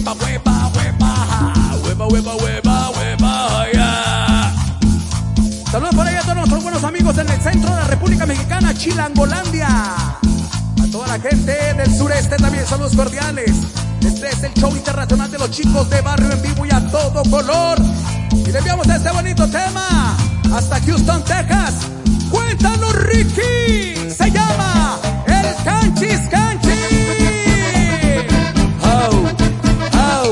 hueva, hueva, hueva, hueva, hueva, hueva, hueva, yeah. Saludos por ahí a todos nuestros buenos amigos en el centro de la República Mexicana, Chilangolandia. A toda la gente del sureste también saludos cordiales. Este es el show internacional de los chicos de barrio en vivo y a todo color. Y le enviamos este bonito tema hasta Houston, Texas. Cuéntanos, Ricky. Se llama El Canchis Canchis. Oh, oh.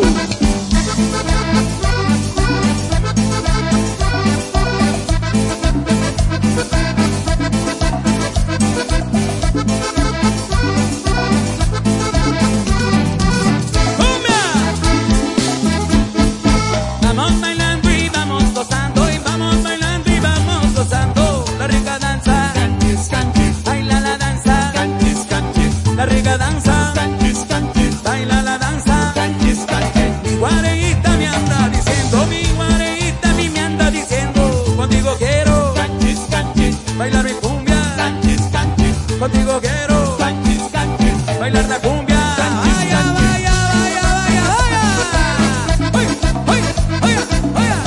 Vamos bailando y vamos gozando, y vamos bailando y vamos gozando. La rica danza, Canchis, canchis, baila la danza, canchis, canchis, la rica danza, canchis, canchis, baila la danza. canchis, canchis. Mi guareíta me anda diciendo, mi guareíta a mí me anda diciendo, contigo quiero Canchis, canchis, bailar mi cumbia, canchis, canchis, contigo quiero canchis, canchis. bailar la cumbia. Vaya, vaya, vaya, vaya, vaya. Oye, oye, oye, oye.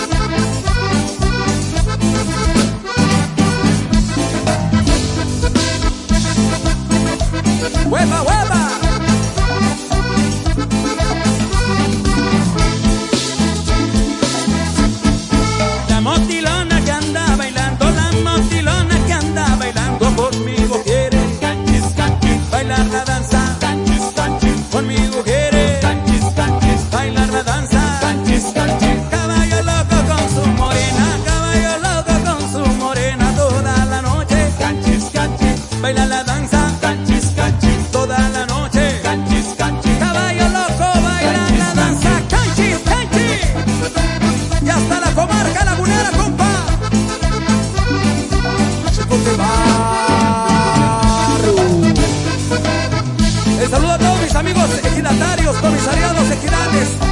Hueva, hueva. La motilona que anda bailando, la motilona que anda bailando conmigo quiere Canchis, canchis, bailar la danza, canchis, canchis, conmigo quiere canchis, canchis, bailar la danza. canchis, canchis. Caballo loco con su morena, caballo loco con su morena toda la noche. Canchis, canchis, Baila la danza canchis, canchis, toda la noche. canchis, canchis. Caballo loco baila la danza, canchis, canchis. Y hasta la comarca lagunera, compa. Chicos de barrio. El saludo a todos mis amigos ejidatarios, comisariados, ejidales.